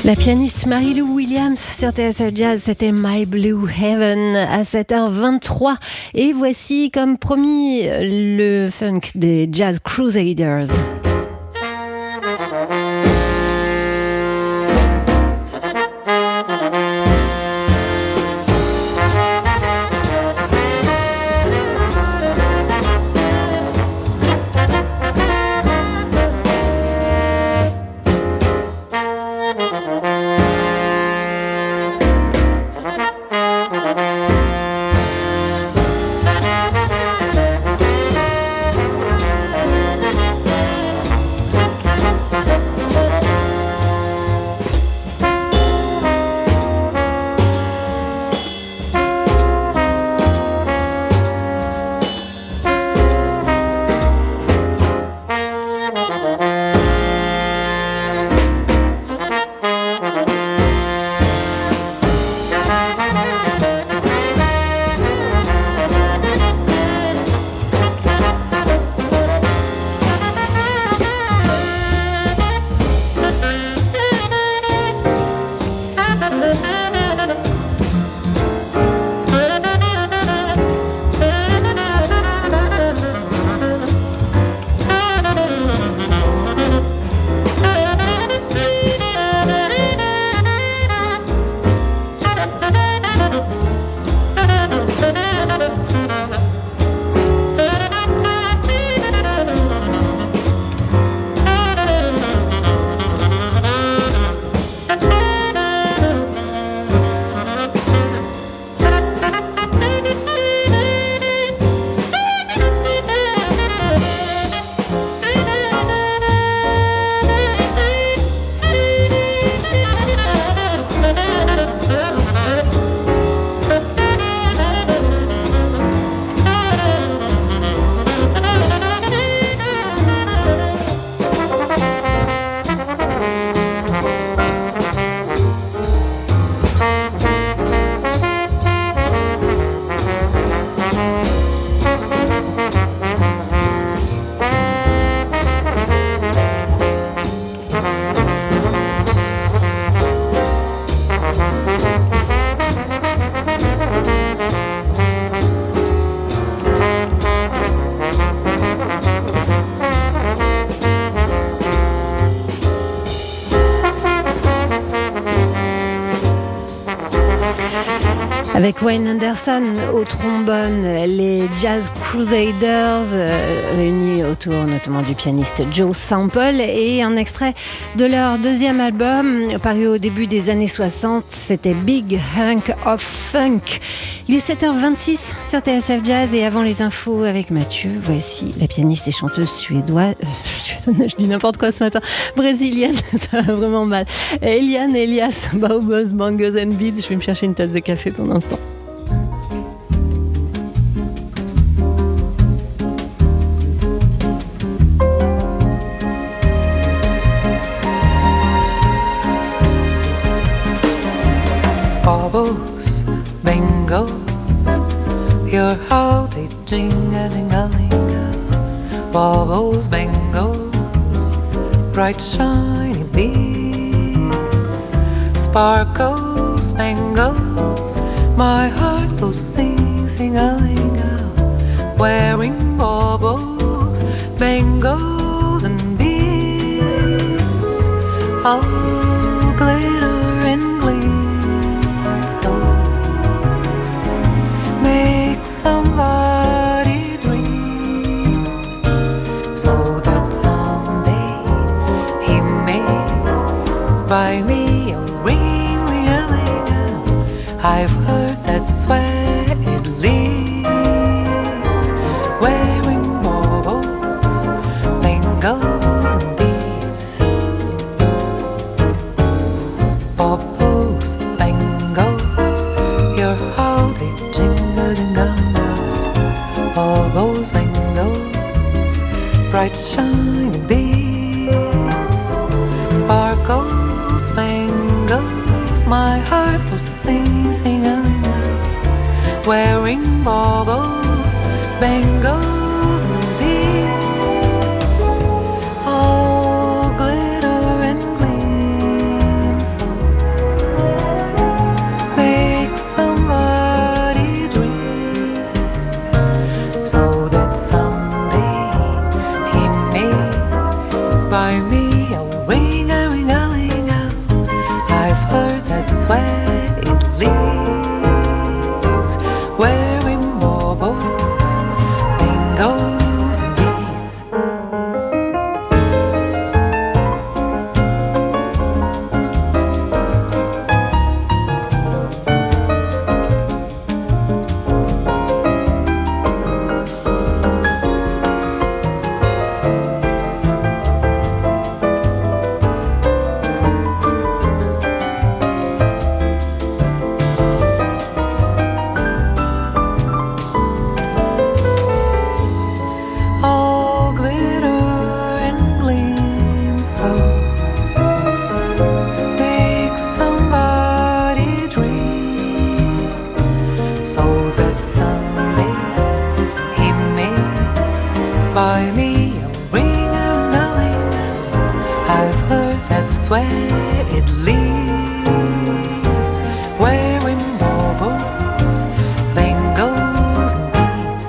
La pianiste Mary-Lou Williams sur TSF Jazz, c'était My Blue Heaven à 7h23. Et voici, comme promis, le funk des Jazz Crusaders. Avec Wayne Anderson au trombone, les Jazz Crusaders réunis autour notamment du pianiste Joe Sample, et un extrait de leur deuxième album paru au début des années 60, c'était Big Hunk of Funk. Il est 7h26 sur TSF Jazz, et avant les infos avec Mathieu, voici la pianiste et chanteuse suédoise, je dis n'importe quoi ce matin, brésilienne, ça va vraiment mal, Eliane Elias Baobos Bangos and Beats. Je vais me chercher une tasse de café pour l'instant. Bobos, bangos, hear how they jing-a-ling-a-ling-a. Bobos, bangos, bright shiny beads, sparkles, spangles, my heart goes sing-a-ling-a, wearing baubles, bangles and beads, all glitter and gleam, so make somebody dream, so that someday he may buy me a ring-a-ling-a. I've heard that's where it leads, wearing baubles, bangles and beads. Baubles, bangles, hear how they jingle-jingle-jingle. Baubles, bangles, bright shiny beads, sparkles, spangles, my heart will sing-a-ling-a, wearing baubles, bangles and beads, all glitter and gleam, so so that someday he may buy me a ring-a-ling-a-ling. I've heard that's where it leads, wearing baubles, bangles and beads.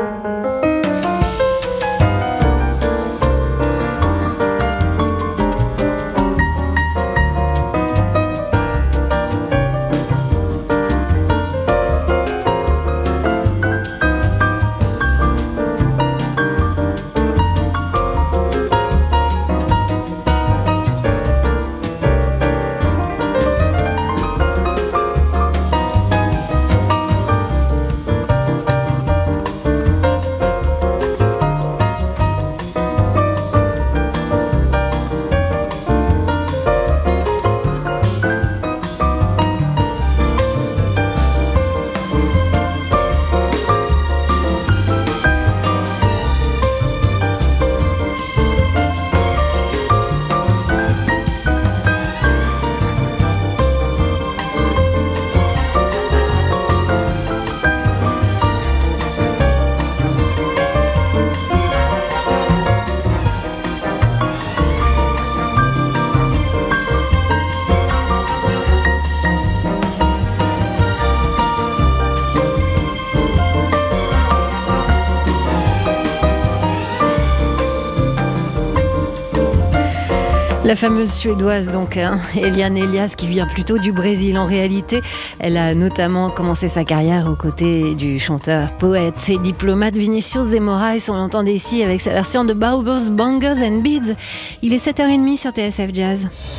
La fameuse suédoise donc, Eliane Elias, qui vient plutôt du Brésil en réalité. Elle a notamment commencé sa carrière aux côtés du chanteur, poète et diplomate Vinicius de Moraes. On l'entendait ici avec sa version de Baubles, Bangles and Beads. Il est 7h30 sur TSF Jazz.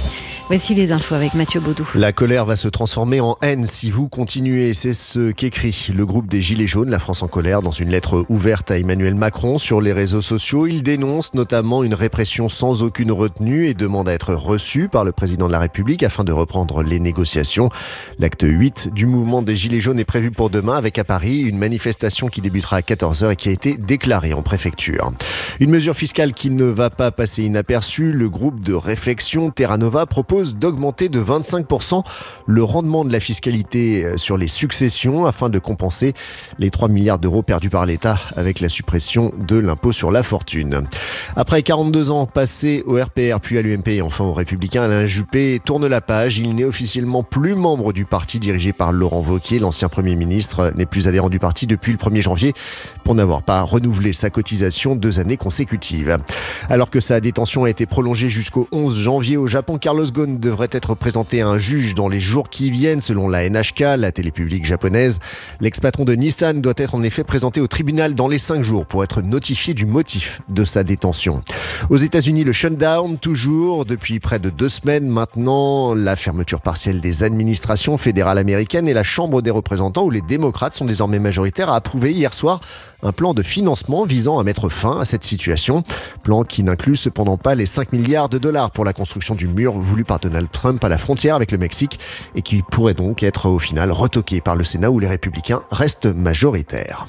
Voici les infos avec Mathieu Baudou. La colère va se transformer en haine si vous continuez. C'est ce qu'écrit le groupe des Gilets jaunes, La France en colère, dans une lettre ouverte à Emmanuel Macron sur les réseaux sociaux. Il dénonce notamment une répression sans aucune retenue et demande à être reçu par le président de la République afin de reprendre les négociations. L'acte 8 du mouvement des Gilets jaunes est prévu pour demain avec à Paris une manifestation qui débutera à 14h et qui a été déclarée en préfecture. Une mesure fiscale qui ne va pas passer inaperçue. Le groupe de réflexion Terra Nova propose d'augmenter de 25% le rendement de la fiscalité sur les successions afin de compenser les 3 milliards d'euros perdus par l'État avec la suppression de l'impôt sur la fortune. Après 42 ans passés au RPR puis à l'UMP et enfin aux Républicains, Alain Juppé tourne la page. Il n'est officiellement plus membre du parti dirigé par Laurent Wauquiez. L'ancien Premier ministre n'est plus adhérent du parti depuis le 1er janvier pour n'avoir pas renouvelé sa cotisation 2 années consécutives. Alors que sa détention a été prolongée jusqu'au 11 janvier au Japon, Carlos Ghosn devrait être présenté à un juge dans les jours qui viennent, selon la NHK, la télé publique japonaise. L'ex-patron de Nissan doit être en effet présenté au tribunal dans les 5 jours pour être notifié du motif de sa détention. Aux États-Unis, le shutdown, toujours depuis près de 2 semaines maintenant. La fermeture partielle des administrations fédérales américaines et la Chambre des représentants, où les démocrates sont désormais majoritaires, a approuvé hier soir un plan de financement visant à mettre fin à cette situation. Plan qui n'inclut cependant pas les 5 milliards de dollars pour la construction du mur voulu par Donald Trump à la frontière avec le Mexique et qui pourrait donc être au final retoqué par le Sénat où les Républicains restent majoritaires.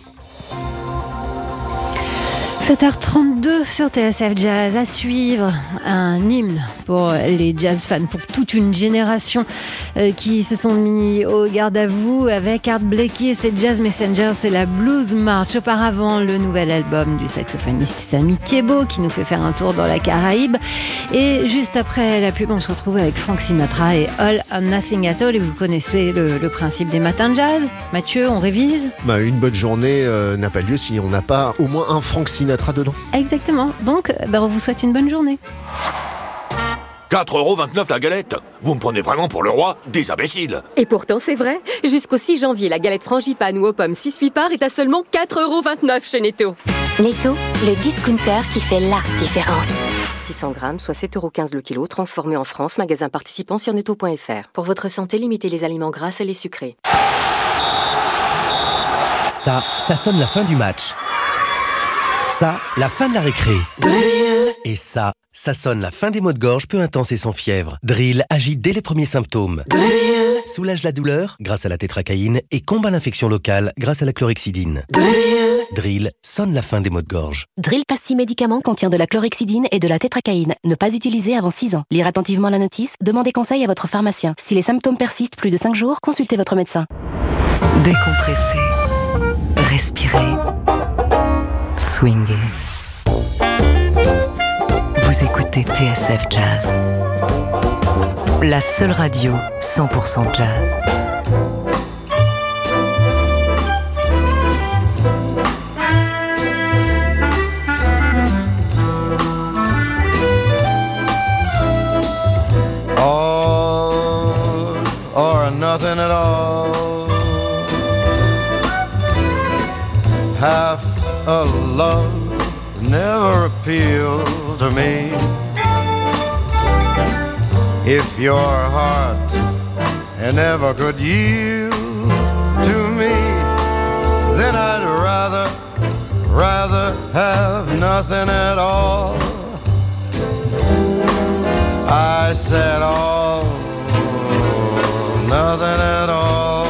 7h32 sur TSF Jazz, à suivre un hymne pour les jazz fans, pour toute une génération qui se sont mis au garde à vous avec Art Blakey et ses Jazz Messengers. C'est la Blues March. Auparavant, le nouvel album du saxophoniste Sammy Thiébaut qui nous fait faire un tour dans la Caraïbe. Et juste après la pub, on se retrouve avec Frank Sinatra et All or Nothing at All. Et vous connaissez le principe des matins de jazz. Mathieu, on révise ? Une bonne journée n'a pas lieu si on n'a pas au moins un Frank Sinatra dedans. Exactement. Donc, on vous souhaite une bonne journée. 4,29€ la galette. Vous me prenez vraiment pour le roi des imbéciles. Et pourtant c'est vrai. Jusqu'au 6 janvier, la galette frangipane ou aux pommes 6-8 parts est à seulement 4,29€ chez Netto. Netto, le discounter qui fait la différence. 600 grammes, soit 7,15€ le kilo, transformé en France, magasin participant sur netto.fr. Pour votre santé, limitez les aliments gras et les sucrés. Ça sonne la fin du match. Ça, la fin de la récré. Et ça sonne la fin des maux de gorge peu intenses et sans fièvre. Drill agit dès les premiers symptômes. Soulage la douleur grâce à la tétracaïne et combat l'infection locale grâce à la chlorhexidine. Drill sonne la fin des maux de gorge. Drill pastille médicament contient de la chlorhexidine et de la tétracaïne. Ne pas utiliser avant 6 ans. Lire attentivement la notice, demandez conseil à votre pharmacien. Si les symptômes persistent plus de 5 jours, consultez votre médecin. Décompresser. Respirez. Swingez. Vous écoutez TSF Jazz. La seule radio 100% jazz. All or nothing at all. Half a love never appealed to me. If your heart never could yield to me, then I'd rather have nothing at all. I said all, nothing at all.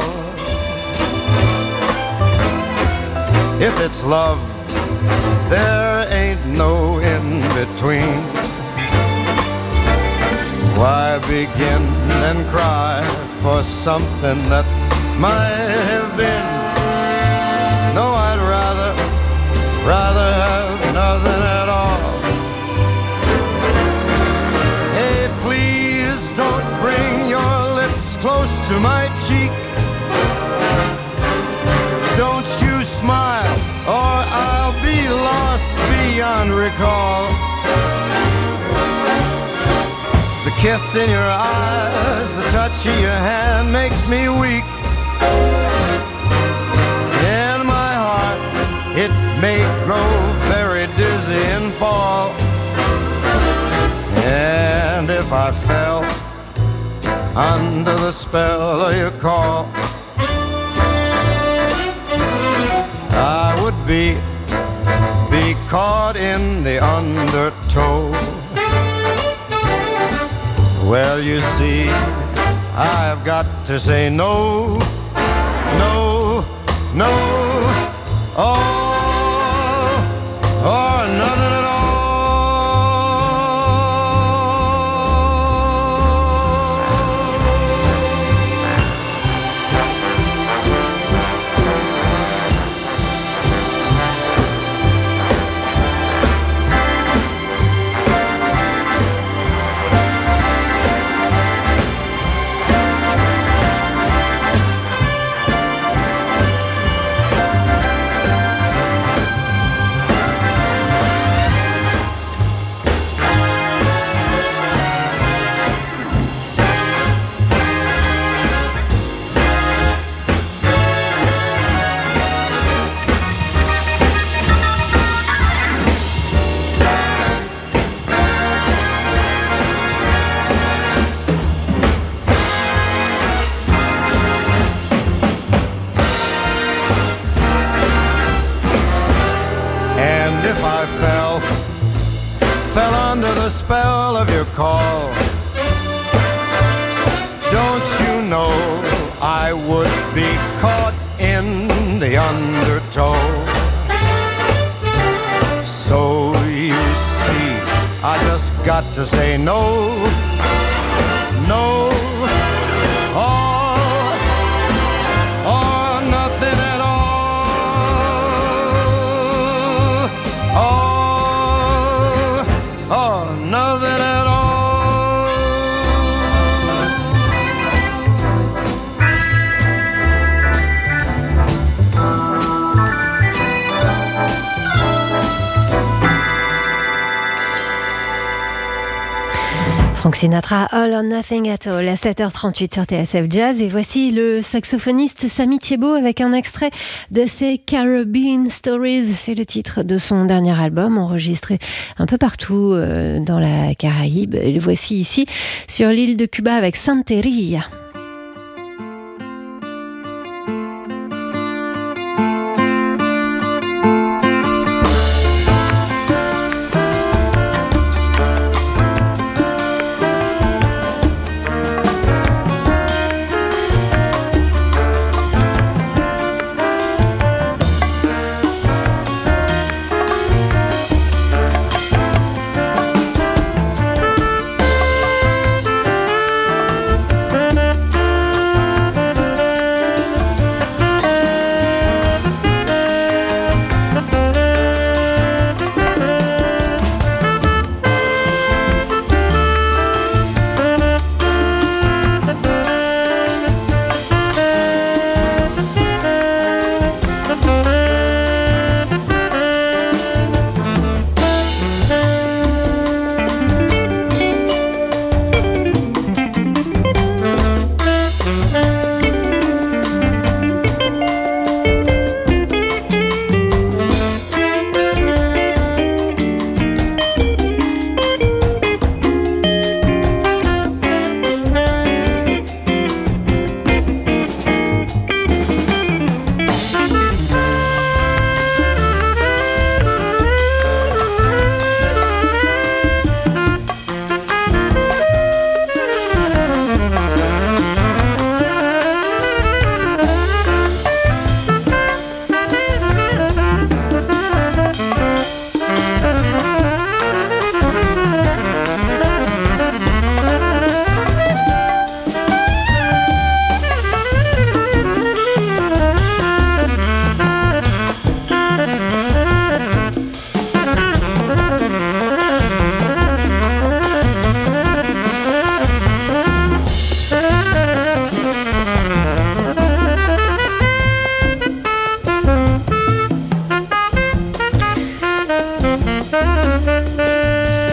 If it's love, there ain't no in between. Why begin and cry for something that might have been? No, I'd rather have nothing at all. Hey, please don't bring your lips close to my cheek. Don't you smile or I'll be lost beyond recall. The kiss in your eyes, the touch of your hand makes me weak. In my heart, it may grow very dizzy and fall. And if I fell under the spell of your call, I would be caught in the undertow. Well, you see, I've got to say no, no, no, all or nothing at all. Fell under the spell of your call. Don't you know I would be caught in the undertow? So you see, I just got to say no, no, all or nothing at all. All or nothing at all. Frank Sinatra, All or Nothing at All, à 7h38 sur TSF Jazz. Et voici le saxophoniste Sammy Thiébaut avec un extrait de ses Caribbean Stories. C'est le titre de son dernier album, enregistré un peu partout dans la Caraïbe. Et le voici ici sur l'île de Cuba avec Santeria.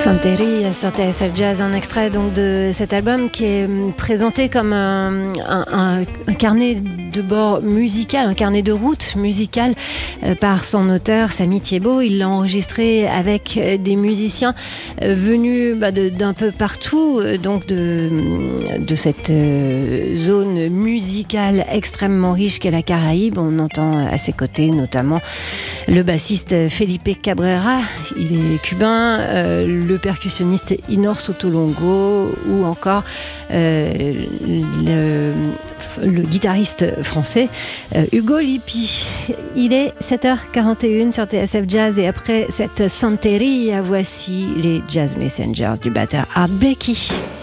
Santeria sur TSF Jazz, un extrait donc de cet album qui est présenté comme un carnet de bord musical, un carnet de route musical par son auteur Samy Thiebaud. Il l'a enregistré avec des musiciens venus d'un peu partout, donc de cette zone musicale extrêmement riche qu'est la Caraïbe. On entend à ses côtés notamment le bassiste Felipe Cabrera, il est cubain, le percussionniste Inor Sotolongo ou encore le guitariste français Hugo Lippi. Il est 7h41 sur TSF Jazz et après cette Santeria, voici les Jazz Messengers du batteur Art Blakey.